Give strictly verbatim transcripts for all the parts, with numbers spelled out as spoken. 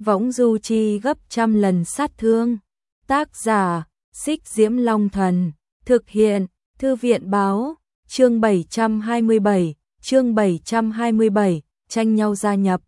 võng du chi gấp trăm lần sát thương. Tác giả, Xích Diễm Long Thần, thực hiện, Thư viện báo, chương bảy trăm hai mươi bảy, chương bảy trăm hai mươi bảy, tranh nhau gia nhập.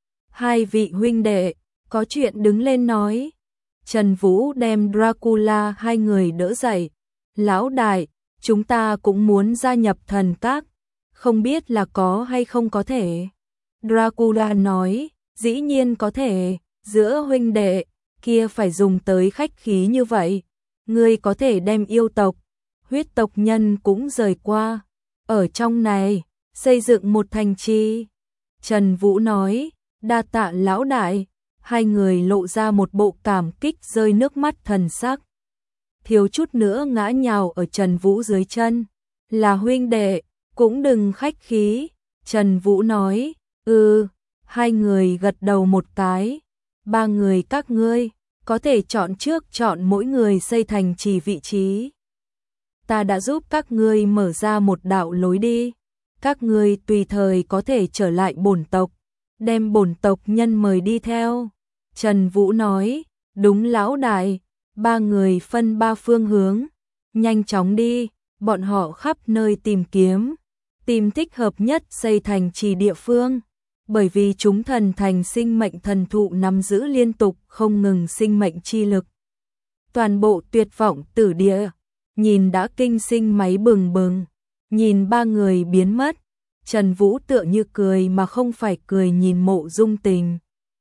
Hai vị huynh đệ, có chuyện đứng lên nói. Trần Vũ đem Dracula hai người đỡ dậy. Lão đại, chúng ta cũng muốn gia nhập thần các, không biết là có hay không có thể. Dracula nói, dĩ nhiên có thể, giữa huynh đệ, kia phải dùng tới khách khí như vậy. Ngươi có thể đem yêu tộc, huyết tộc nhân cũng rời qua, ở trong này, xây dựng một thành trì. Trần Vũ nói, đa tạ lão đại. Hai người lộ ra một bộ cảm kích rơi nước mắt thần sắc. Thiếu chút nữa ngã nhào ở Trần Vũ dưới chân. Là huynh đệ, cũng đừng khách khí. Trần Vũ nói, ừ, hai người gật đầu một cái. Ba người các ngươi, có thể chọn trước chọn mỗi người xây thành trì vị trí. Ta đã giúp các ngươi mở ra một đạo lối đi. Các ngươi tùy thời có thể trở lại bổn tộc, đem bổn tộc nhân mời đi theo. Trần Vũ nói, đúng lão đại. Ba người phân ba phương hướng, nhanh chóng đi, bọn họ khắp nơi tìm kiếm, tìm thích hợp nhất xây thành trì địa phương, bởi vì chúng thần thành sinh mệnh thần thụ nắm giữ liên tục không ngừng sinh mệnh chi lực. Toàn bộ tuyệt vọng tử địa, nhìn đã kinh sinh máy bừng bừng, nhìn ba người biến mất, Trần Vũ tựa như cười mà không phải cười nhìn Mộ Dung Tình.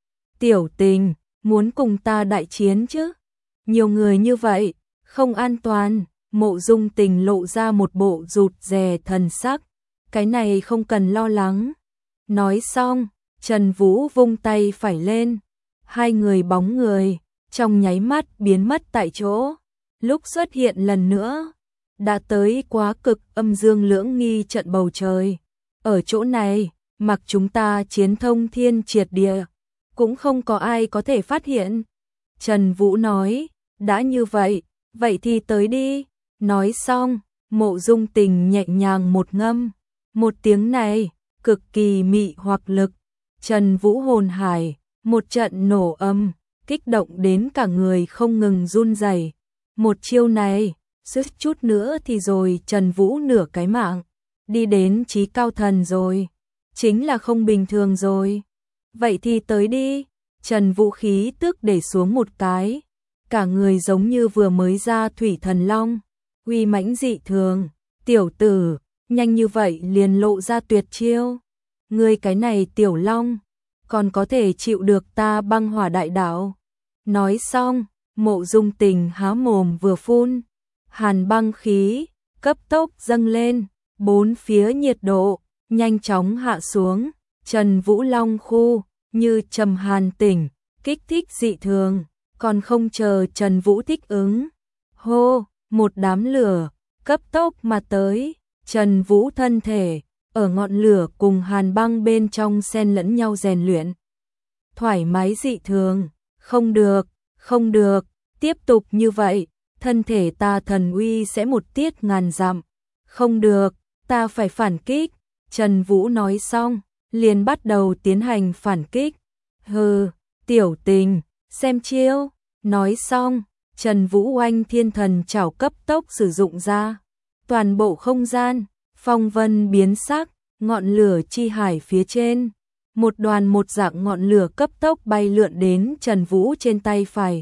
Tiểu Tình, muốn cùng ta đại chiến chứ? Nhiều người như vậy, không an toàn. Mộ Dung Tình lộ ra một bộ rụt rè thần sắc. Cái này không cần lo lắng. Nói xong, Trần Vũ vung tay phải lên. Hai người bóng người, trong nháy mắt biến mất tại chỗ. Lúc xuất hiện lần nữa, đã tới quá cực âm dương lưỡng nghi trận bầu trời. Ở chỗ này, mặc chúng ta chiến thông thiên triệt địa, cũng không có ai có thể phát hiện. Trần Vũ nói, đã như vậy, vậy thì tới đi. Nói xong, Mộ Dung Tình nhẹ nhàng một ngâm. Một tiếng này, cực kỳ mị hoặc lực. Trần Vũ hồn hải, một trận nổ âm, kích động đến cả người không ngừng run rẩy. Một chiêu này, suýt chút nữa thì rồi Trần Vũ nửa cái mạng. Đi đến chí cao thần rồi. Chính là không bình thường rồi. Vậy thì tới đi. Trần Vũ khí tức để xuống một cái. Cả người giống như vừa mới ra thủy thần long. Uy mãnh dị thường. Tiểu tử, nhanh như vậy liền lộ ra tuyệt chiêu. Ngươi cái này tiểu long, còn có thể chịu được ta băng hỏa đại đạo. Nói xong, Mộ Dung Tình há mồm vừa phun. Hàn băng khí, cấp tốc dâng lên. Bốn phía nhiệt độ, nhanh chóng hạ xuống. Trần Vũ Long khu, như trầm hàn tỉnh, kích thích dị thường, còn không chờ Trần Vũ thích ứng. Hô, một đám lửa, cấp tốc mà tới, Trần Vũ thân thể, ở ngọn lửa cùng hàn băng bên trong xen lẫn nhau rèn luyện. Thoải mái dị thường, không được, không được, tiếp tục như vậy, thân thể ta thần uy sẽ một tiết ngàn dặm. Không được, ta phải phản kích. Trần Vũ nói xong, liền bắt đầu tiến hành phản kích. Hừ, tiểu tình, xem chiêu. Nói xong, Trần Vũ oanh thiên thần trảo cấp tốc sử dụng ra. Toàn bộ không gian, phong vân biến sắc, ngọn lửa chi hải phía trên. Một đoàn một dạng ngọn lửa cấp tốc bay lượn đến Trần Vũ trên tay phải.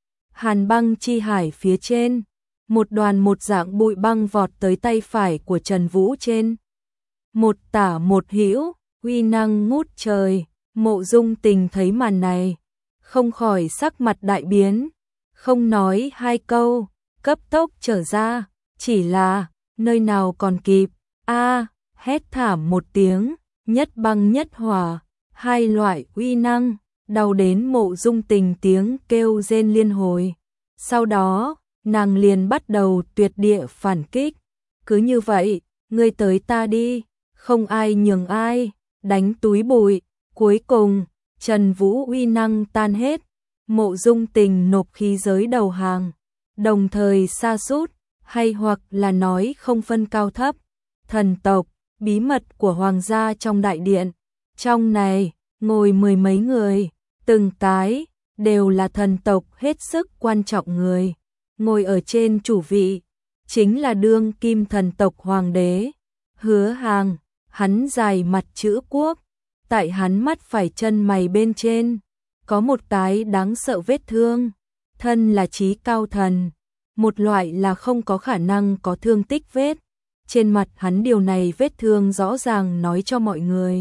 Hàn băng chi hải phía trên. Một đoàn một dạng bụi băng vọt tới tay phải của Trần Vũ trên. Một tả một hữu, uy năng ngút trời. Mộ Dung Tình thấy màn này, không khỏi sắc mặt đại biến, không nói hai câu, cấp tốc trở ra, chỉ là, nơi nào còn kịp, a hét thảm một tiếng, nhất băng nhất hỏa, hai loại uy năng, đau đến Mộ Dung Tình tiếng kêu rên liên hồi. Sau đó, nàng liền bắt đầu tuyệt địa phản kích, cứ như vậy, ngươi tới ta đi, không ai nhường ai, đánh túi bụi. Cuối cùng, Trần Vũ uy năng tan hết, Mộ Dung Tình nộp khí giới đầu hàng, đồng thời sa sút, hay hoặc là nói không phân cao thấp, thần tộc, bí mật của hoàng gia trong đại điện. Trong này, ngồi mười mấy người, từng cái đều là thần tộc hết sức quan trọng người. Ngồi ở trên chủ vị chính là đương kim thần tộc hoàng đế Hứa Hàng, hắn dài mặt chữ quốc, tại hắn mắt phải chân mày bên trên có một cái đáng sợ vết thương, thân là chí cao thần, một loại là không có khả năng có thương tích vết. Trên mặt hắn điều này vết thương rõ ràng nói cho mọi người.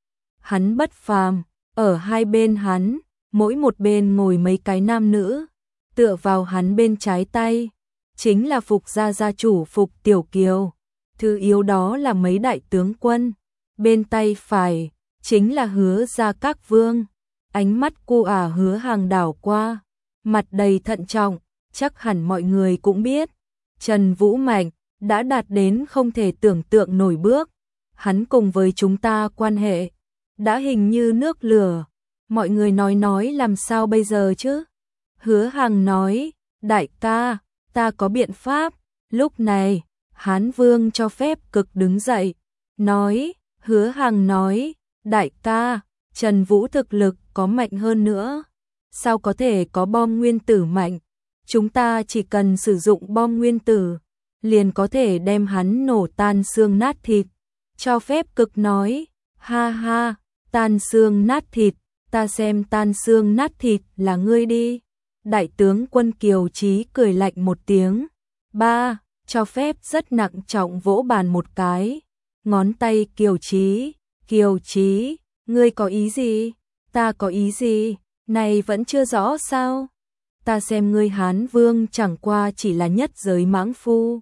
Hắn bất phàm, ở hai bên hắn, mỗi một bên ngồi mấy cái nam nữ, tựa vào hắn bên trái tay, chính là Phục gia gia chủ Phục Tiểu Kiều, thứ yếu đó là mấy đại tướng quân, bên tay phải, chính là Hứa gia các vương. Ánh mắt cô ả Hứa Hàng đảo qua, mặt đầy thận trọng, chắc hẳn mọi người cũng biết, Trần Vũ Mạnh đã đạt đến không thể tưởng tượng nổi bước, hắn cùng với chúng ta quan hệ đã hình như nước lửa, mọi người nói nói làm sao bây giờ chứ? Hứa Hàng nói, đại ca, ta có biện pháp. Lúc này, Hán Vương cho phép cực đứng dậy, nói, Hứa Hàng nói, đại ca, Trần Vũ thực lực có mạnh hơn nữa, sao có thể có bom nguyên tử mạnh, chúng ta chỉ cần sử dụng bom nguyên tử, liền có thể đem hắn nổ tan xương nát thịt. Cho phép cực nói, ha ha, tan xương nát thịt, ta xem tan xương nát thịt là ngươi đi. Đại tướng quân Kiều Chí cười lạnh một tiếng. Ba, cho phép rất nặng trọng vỗ bàn một cái. Ngón tay Kiều Chí, Kiều Chí, ngươi có ý gì? Ta có ý gì? Này vẫn chưa rõ sao? Ta xem ngươi Hán Vương chẳng qua chỉ là nhất giới mãng phu.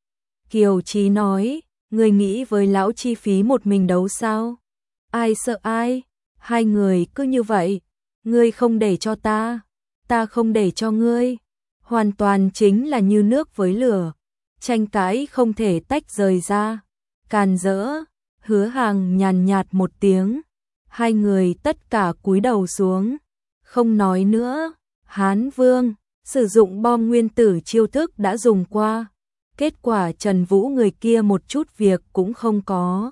Kiều Chí nói, ngươi nghĩ với lão chi phí một mình đấu sao? Ai sợ ai? Hai người cứ như vậy, ngươi không để cho ta, ta không để cho ngươi, hoàn toàn chính là như nước với lửa, tranh cãi không thể tách rời ra. Càn rỡ, Hứa Hàng nhàn nhạt một tiếng, hai người tất cả cúi đầu xuống, không nói nữa. Hán Vương sử dụng bom nguyên tử chiêu thức đã dùng qua, kết quả Trần Vũ người kia một chút việc cũng không có.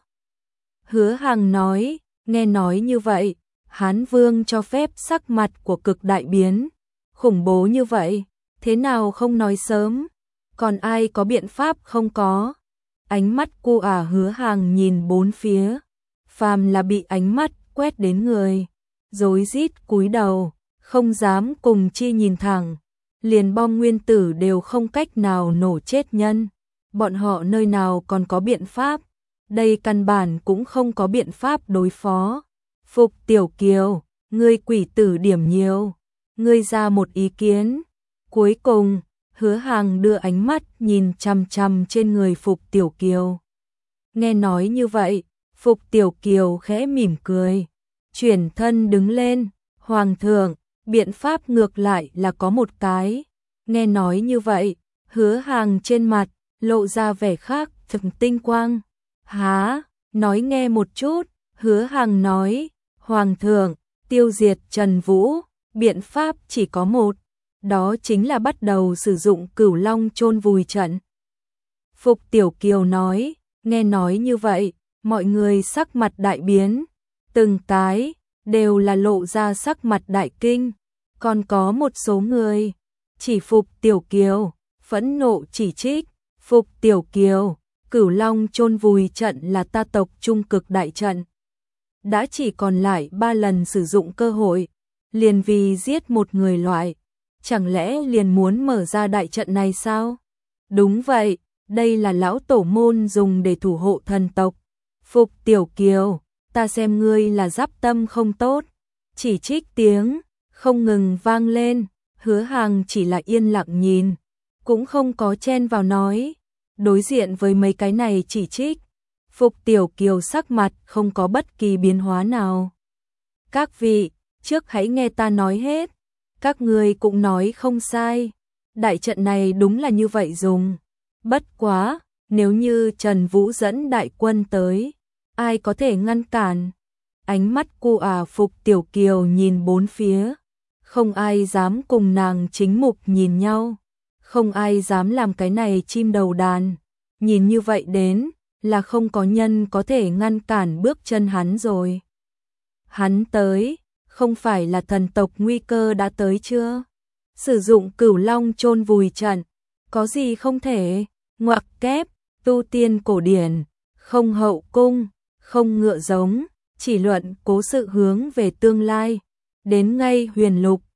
Hứa Hàng nói, nghe nói như vậy, Hán Vương cho phép sắc mặt của cực đại biến, khủng bố như vậy, thế nào không nói sớm, còn ai có biện pháp không có. Ánh mắt cô ả Hứa Hàng nhìn bốn phía, phàm là bị ánh mắt quét đến người, rối rít cúi đầu, không dám cùng chi nhìn thẳng, liền bom nguyên tử đều không cách nào nổ chết nhân, bọn họ nơi nào còn có biện pháp, đây căn bản cũng không có biện pháp đối phó. Phục Tiểu Kiều, ngươi quỷ tử điểm nhiều, ngươi ra một ý kiến. Cuối cùng, Hứa Hàng đưa ánh mắt nhìn chằm chằm trên người Phục Tiểu Kiều. Nghe nói như vậy, Phục Tiểu Kiều khẽ mỉm cười, chuyển thân đứng lên, Hoàng thượng, biện pháp ngược lại là có một cái. Nghe nói như vậy, Hứa Hàng trên mặt lộ ra vẻ khác thực tinh quang. Há, nói nghe một chút. Hứa Hàng nói, Hoàng thượng, tiêu diệt Trần Vũ, biện pháp chỉ có một, đó chính là bắt đầu sử dụng Cửu Long chôn vùi trận. Phục Tiểu Kiều nói, nghe nói như vậy, mọi người sắc mặt đại biến, từng cái đều là lộ ra sắc mặt đại kinh, còn có một số người chỉ Phục Tiểu Kiều, phẫn nộ chỉ trích, Phục Tiểu Kiều, Cửu Long chôn vùi trận là ta tộc trung cực đại trận. Đã chỉ còn lại ba lần sử dụng cơ hội, liền vì giết một người loại, chẳng lẽ liền muốn mở ra đại trận này sao? Đúng vậy, đây là lão tổ môn dùng để thủ hộ thần tộc. Phục Tiểu Kiều, ta xem ngươi là giáp tâm không tốt. Chỉ trích tiếng không ngừng vang lên, Hứa Hàng chỉ là yên lặng nhìn, cũng không có chen vào nói. Đối diện với mấy cái này chỉ trích, Phục Tiểu Kiều sắc mặt không có bất kỳ biến hóa nào. Các vị, trước hãy nghe ta nói hết, các người cũng nói không sai, đại trận này đúng là như vậy dùng. Bất quá, nếu như Trần Vũ dẫn đại quân tới, ai có thể ngăn cản? Ánh mắt cô ả Phục Tiểu Kiều nhìn bốn phía, không ai dám cùng nàng chính mục nhìn nhau, không ai dám làm cái này chim đầu đàn, nhìn như vậy đến là không có nhân có thể ngăn cản bước chân hắn rồi. Hắn tới, không phải là thần tộc nguy cơ đã tới chưa? Sử dụng Cửu Long chôn vùi trận, có gì không thể? Ngoặc kép, tu tiên cổ điển, không hậu cung, không ngựa giống, chỉ luận cố sự hướng về tương lai. Đến ngay huyền lục,